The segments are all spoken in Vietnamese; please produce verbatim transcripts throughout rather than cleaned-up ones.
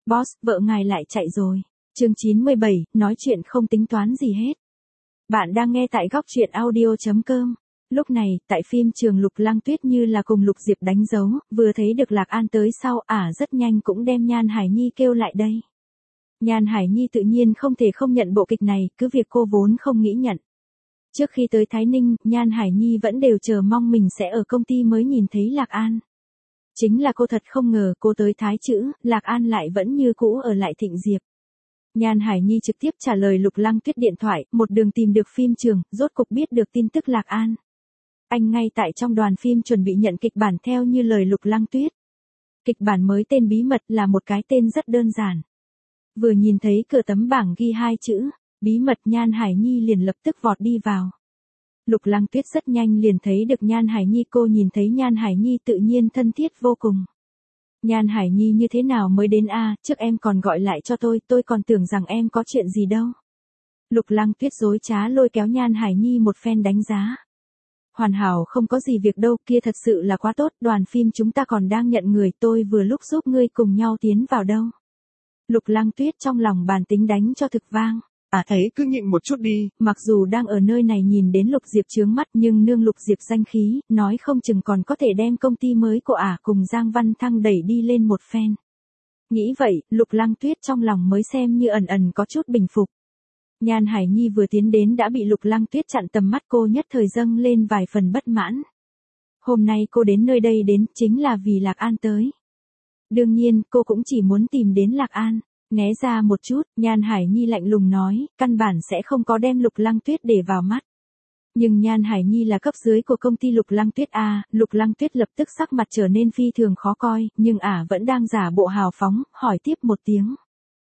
Boss, vợ ngài lại chạy rồi. Chương chín mươi bảy, nói chuyện không tính toán gì hết. Bạn đang nghe tại góc truyện audio chấm com. Lúc này, tại phim trường Lục Lăng Tuyết như là cùng Lục Diệp đánh dấu, vừa thấy được Lạc An tới sau, ả à, rất nhanh cũng đem Nhan Hải Nhi kêu lại đây. Nhan Hải Nhi tự nhiên không thể không nhận bộ kịch này, cứ việc cô vốn không nghĩ nhận. Trước khi tới Thái Ninh, Nhan Hải Nhi vẫn đều chờ mong mình sẽ ở công ty mới nhìn thấy Lạc An. Chính là cô thật không ngờ cô tới Thái Chữ, Lạc An lại vẫn như cũ ở lại Thịnh Diệp. Nhan Hải Nhi trực tiếp trả lời Lục Lăng Tuyết điện thoại, một đường tìm được phim trường, rốt cục biết được tin tức Lạc An. Anh ngay tại trong đoàn phim chuẩn bị nhận kịch bản theo như lời Lục Lăng Tuyết. Kịch bản mới tên Bí Mật là một cái tên rất đơn giản. Vừa nhìn thấy cửa tấm bảng ghi hai chữ, Bí Mật, Nhan Hải Nhi liền lập tức vọt đi vào. Lục Lăng Tuyết rất nhanh liền thấy được Nhan Hải Nhi, cô nhìn thấy Nhan Hải Nhi tự nhiên thân thiết vô cùng. Nhan Hải Nhi như thế nào mới đến a, à, trước em còn gọi lại cho tôi, tôi còn tưởng rằng em có chuyện gì đâu. Lục Lăng Tuyết dối trá lôi kéo Nhan Hải Nhi một phen đánh giá. Hoàn hảo, không có gì việc đâu, kia thật sự là quá tốt, đoàn phim chúng ta còn đang nhận người, tôi vừa lúc giúp ngươi cùng nhau tiến vào đâu. Lục Lăng Tuyết trong lòng bàn tính đánh cho thực vang. À thấy cứ nhịn một chút đi. Mặc dù đang ở nơi này nhìn đến Lục Diệp chướng mắt nhưng nương Lục Diệp danh khí, nói không chừng còn có thể đem công ty mới của ả cùng Giang Văn Thăng đẩy đi lên một phen. Nghĩ vậy, Lục Lăng Tuyết trong lòng mới xem như ẩn ẩn có chút bình phục. Nhan Hải Nhi vừa tiến đến đã bị Lục Lăng Tuyết chặn tầm mắt, cô nhất thời dâng lên vài phần bất mãn. Hôm nay cô đến nơi đây đến chính là vì Lạc An tới. Đương nhiên, cô cũng chỉ muốn tìm đến Lạc An. Né ra một chút, Nhan Hải Nhi lạnh lùng nói, căn bản sẽ không có đem Lục Lăng Tuyết để vào mắt. Nhưng Nhan Hải Nhi là cấp dưới của công ty Lục Lăng Tuyết a, Lục Lăng Tuyết lập tức sắc mặt trở nên phi thường khó coi, nhưng ả vẫn đang giả bộ hào phóng, hỏi tiếp một tiếng.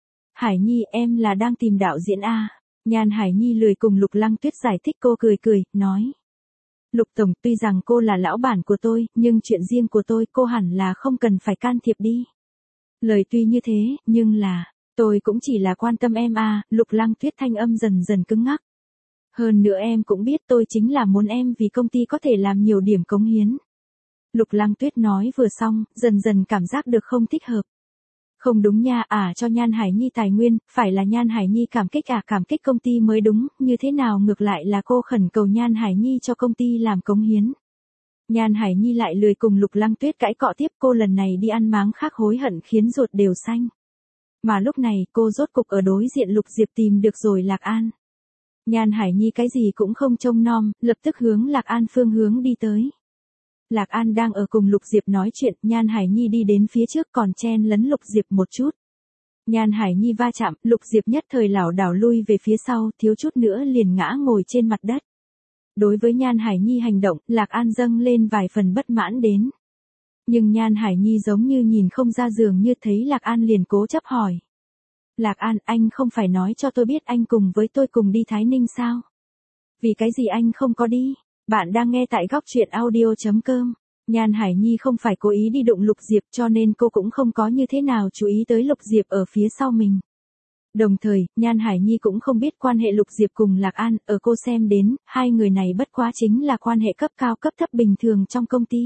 Hải Nhi, em là đang tìm đạo diễn a? Nhan Hải Nhi lười cùng Lục Lăng Tuyết giải thích, cô cười cười, nói. Lục Tổng, tuy rằng cô là lão bản của tôi, nhưng chuyện riêng của tôi cô hẳn là không cần phải can thiệp đi. Lời tuy như thế, nhưng là... Tôi cũng chỉ là quan tâm em à, Lục Lăng Tuyết thanh âm dần dần cứng ngắc. Hơn nữa em cũng biết tôi chính là muốn em vì công ty có thể làm nhiều điểm cống hiến. Lục Lăng Tuyết nói vừa xong, dần dần cảm giác được không thích hợp. Không đúng nha, à cho Nhan Hải Nhi tài nguyên, phải là Nhan Hải Nhi cảm kích à cảm kích công ty mới đúng, như thế nào ngược lại là cô khẩn cầu Nhan Hải Nhi cho công ty làm cống hiến. Nhan Hải Nhi lại lười cùng Lục Lăng Tuyết cãi cọ tiếp, cô lần này đi ăn máng khác hối hận khiến ruột đều xanh. Mà lúc này cô rốt cục ở đối diện Lục Diệp tìm được rồi Lạc An. Nhan Hải Nhi cái gì cũng không trông nom, lập tức hướng Lạc An phương hướng đi tới. Lạc An đang ở cùng Lục Diệp nói chuyện, Nhan Hải Nhi đi đến phía trước còn chen lấn Lục Diệp một chút. Nhan Hải Nhi va chạm, Lục Diệp nhất thời lảo đảo lui về phía sau, thiếu chút nữa liền ngã ngồi trên mặt đất. Đối với Nhan Hải Nhi hành động, Lạc An dâng lên vài phần bất mãn đến. Nhưng Nhan Hải Nhi giống như nhìn không ra, dường như thấy Lạc An liền cố chấp hỏi. Lạc An, anh không phải nói cho tôi biết anh cùng với tôi cùng đi Thái Ninh sao? Vì cái gì anh không có đi? Bạn đang nghe tại góc truyện audio chấm com. Nhan Hải Nhi không phải cố ý đi đụng Lục Diệp cho nên cô cũng không có như thế nào chú ý tới Lục Diệp ở phía sau mình. Đồng thời, Nhan Hải Nhi cũng không biết quan hệ Lục Diệp cùng Lạc An, ở cô xem đến, hai người này bất quá chính là quan hệ cấp cao cấp thấp bình thường trong công ty.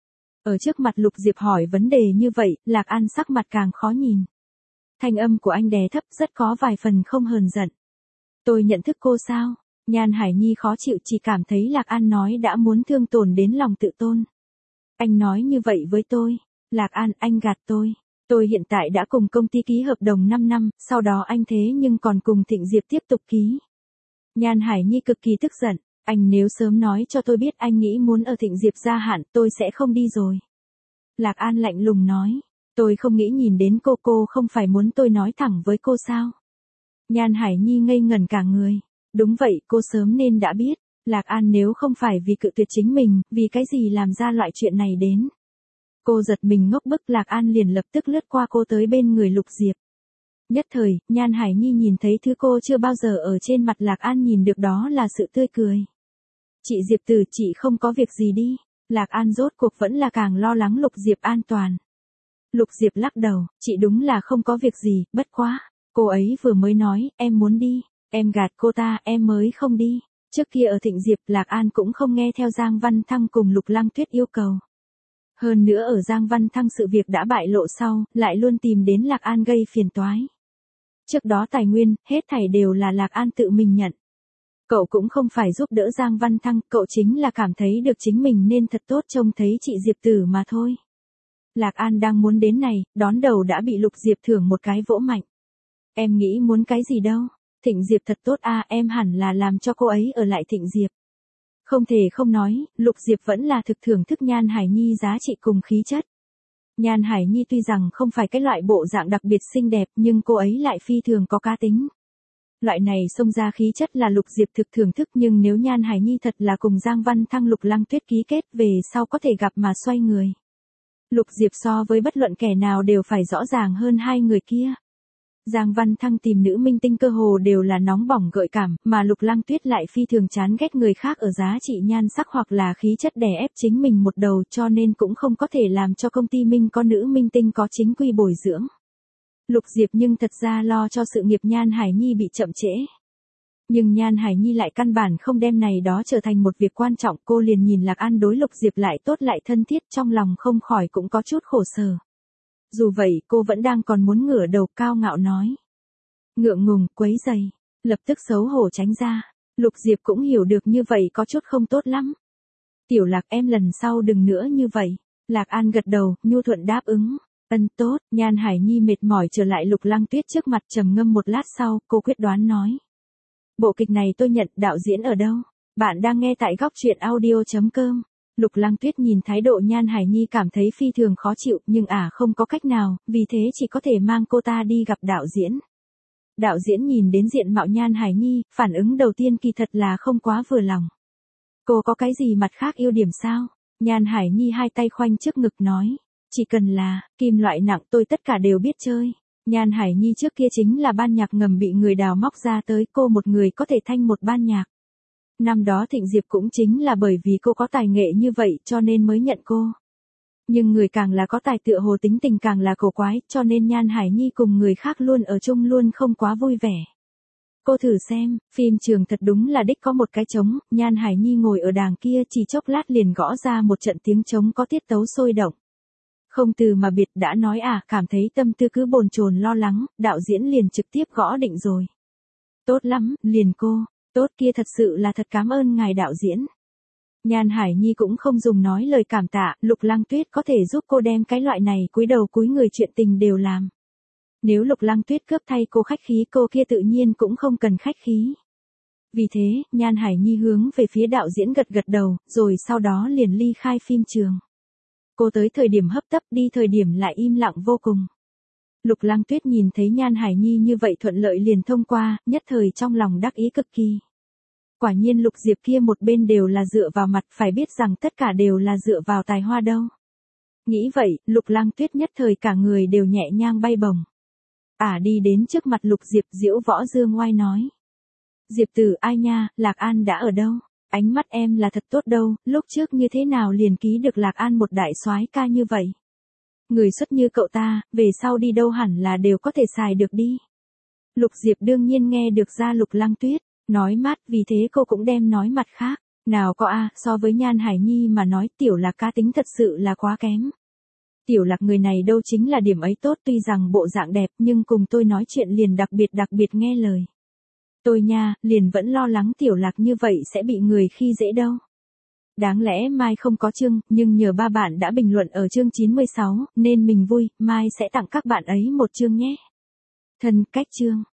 Ở trước mặt Lục Diệp hỏi vấn đề như vậy, Lạc An sắc mặt càng khó nhìn. Thanh âm của anh đè thấp rất có vài phần không hờn giận. Tôi nhận thức cô sao? Nhan Hải Nhi khó chịu, chỉ cảm thấy Lạc An nói đã muốn thương tổn đến lòng tự tôn. Anh nói như vậy với tôi. Lạc An, anh gạt tôi. Tôi hiện tại đã cùng công ty ký hợp đồng năm năm, sau đó anh thế nhưng còn cùng Thịnh Diệp tiếp tục ký. Nhan Hải Nhi cực kỳ tức giận. Anh nếu sớm nói cho tôi biết anh nghĩ muốn ở Thịnh Diệp gia hạn, tôi sẽ không đi rồi. Lạc An lạnh lùng nói. Tôi không nghĩ nhìn đến cô, cô không phải muốn tôi nói thẳng với cô sao? Nhan Hải Nhi ngây ngẩn cả người. Đúng vậy, cô sớm nên đã biết. Lạc An nếu không phải vì cự tuyệt chính mình, vì cái gì làm ra loại chuyện này đến. Cô giật mình ngốc bức, Lạc An liền lập tức lướt qua cô tới bên người Lục Diệp. Nhất thời, Nhan Hải Nhi nhìn thấy thứ cô chưa bao giờ ở trên mặt Lạc An nhìn được, đó là sự tươi cười. Chị Diệp Tử, chị không có việc gì đi. Lạc An rốt cuộc vẫn là càng lo lắng Lục Diệp an toàn. Lục Diệp lắc đầu, chị đúng là không có việc gì, bất quá. Cô ấy vừa mới nói, em muốn đi. Em gạt cô ta, em mới không đi. Trước kia ở Thịnh Diệp, Lạc An cũng không nghe theo Giang Văn Thăng cùng Lục Lăng Tuyết yêu cầu. Hơn nữa ở Giang Văn Thăng sự việc đã bại lộ sau, lại luôn tìm đến Lạc An gây phiền toái. Trước đó tài nguyên, hết thảy đều là Lạc An tự mình nhận. Cậu cũng không phải giúp đỡ Giang Văn Thăng, cậu chính là cảm thấy được chính mình nên thật tốt trông thấy chị Diệp Tử mà thôi. Lạc An đang muốn đến này, đón đầu đã bị Lục Diệp thưởng một cái vỗ mạnh. Em nghĩ muốn cái gì đâu, Thịnh Diệp thật tốt a, em hẳn là làm cho cô ấy ở lại Thịnh Diệp. Không thể không nói, Lục Diệp vẫn là thực thưởng thức Nhan Hải Nhi giá trị cùng khí chất. Nhan Hải Nhi tuy rằng không phải cái loại bộ dạng đặc biệt xinh đẹp nhưng cô ấy lại phi thường có cá tính. Loại này xông ra khí chất là Lục Diệp thực thưởng thức, nhưng nếu Nhan Hải Nhi thật là cùng Giang Văn Thăng Lục Lăng Tuyết ký kết về sau có thể gặp mà xoay người. Lục Diệp so với bất luận kẻ nào đều phải rõ ràng hơn hai người kia. Giang Văn Thăng tìm nữ minh tinh cơ hồ đều là nóng bỏng gợi cảm, mà Lục Lăng Tuyết lại phi thường chán ghét người khác ở giá trị nhan sắc hoặc là khí chất đè ép chính mình một đầu, cho nên cũng không có thể làm cho công ty Minh có nữ minh tinh có chính quy bồi dưỡng. Lục Diệp nhưng thật ra lo cho sự nghiệp Nhan Hải Nhi bị chậm trễ. Nhưng Nhan Hải Nhi lại căn bản không đem này đó trở thành một việc quan trọng, cô liền nhìn Lạc An đối Lục Diệp lại tốt lại thân thiết, trong lòng không khỏi cũng có chút khổ sở. Dù vậy cô vẫn đang còn muốn ngửa đầu cao ngạo nói. Ngượng ngùng, quấy giày, lập tức xấu hổ tránh ra. Lục Diệp cũng hiểu được như vậy có chút không tốt lắm. Tiểu Lạc em lần sau đừng nữa như vậy. Lạc An gật đầu, nhu thuận đáp ứng. Ân tốt, Nhan Hải Nhi mệt mỏi trở lại Lục Lăng Tuyết trước mặt trầm ngâm một lát sau, cô quyết đoán nói. Bộ kịch này tôi nhận, đạo diễn ở đâu? Bạn đang nghe tại góc truyện audio chấm com. Lục Lăng Tuyết nhìn thái độ Nhan Hải Nhi cảm thấy phi thường khó chịu, nhưng ả à không có cách nào, vì thế chỉ có thể mang cô ta đi gặp đạo diễn. Đạo diễn nhìn đến diện mạo Nhan Hải Nhi, phản ứng đầu tiên kỳ thật là không quá vừa lòng. Cô có cái gì mặt khác ưu điểm sao? Nhan Hải Nhi hai tay khoanh trước ngực nói. Chỉ cần là, kim loại nặng tôi tất cả đều biết chơi. Nhan Hải Nhi trước kia chính là ban nhạc ngầm bị người đào móc ra tới, cô một người có thể thanh một ban nhạc. Năm đó Thịnh Diệp cũng chính là bởi vì cô có tài nghệ như vậy cho nên mới nhận cô. Nhưng người càng là có tài tựa hồ tính tình càng là cổ quái, cho nên Nhan Hải Nhi cùng người khác luôn ở chung luôn không quá vui vẻ. Cô thử xem, phim trường thật đúng là đích có một cái trống, Nhan Hải Nhi ngồi ở đàng kia chỉ chốc lát liền gõ ra một trận tiếng trống có tiết tấu sôi động. Không từ mà biệt, đã nói à, cảm thấy tâm tư cứ bồn chồn lo lắng, đạo diễn liền trực tiếp gõ định rồi. Tốt lắm, liền cô, tốt kia thật sự là thật cảm ơn ngài đạo diễn. Nhan Hải Nhi cũng không dùng nói lời cảm tạ, Lục Lăng Tuyết có thể giúp cô đem cái loại này cúi đầu cúi người chuyện tình đều làm. Nếu Lục Lăng Tuyết cướp thay cô khách khí, cô kia tự nhiên cũng không cần khách khí. Vì thế, Nhan Hải Nhi hướng về phía đạo diễn gật gật đầu, rồi sau đó liền ly khai phim trường. Cô tới thời điểm hấp tấp, đi thời điểm lại im lặng vô cùng. Lục Lăng Tuyết nhìn thấy Nhan Hải Nhi như vậy thuận lợi liền thông qua, nhất thời trong lòng đắc ý cực kỳ. Quả nhiên Lục Diệp kia một bên đều là dựa vào mặt, phải biết rằng tất cả đều là dựa vào tài hoa đâu. Nghĩ vậy, Lục Lăng Tuyết nhất thời cả người đều nhẹ nhàng bay bổng. Ả à đi đến trước mặt Lục Diệp, diễu võ dương oai nói. Diệp Tử ai nha, Lạc An đã ở đâu? Ánh mắt em là thật tốt đâu, lúc trước như thế nào liền ký được Lạc An một đại soái ca như vậy. Người xuất như cậu ta, về sau đi đâu hẳn là đều có thể xài được đi. Lục Diệp đương nhiên nghe được ra Lục Lăng Tuyết, nói mát, vì thế cô cũng đem nói mặt khác. Nào có a, so với Nhan Hải Nhi mà nói Tiểu Lạc cá tính thật sự là quá kém. Tiểu Lạc người này đâu chính là điểm ấy tốt, tuy rằng bộ dạng đẹp nhưng cùng tôi nói chuyện liền đặc biệt đặc biệt nghe lời. Tôi nha, liền vẫn lo lắng Tiểu Lạc như vậy sẽ bị người khi dễ đâu. Đáng lẽ mai không có chương, nhưng nhờ ba bạn đã bình luận ở chương chín mươi sáu, nên mình vui, mai sẽ tặng các bạn ấy một chương nhé. Thân cách chương.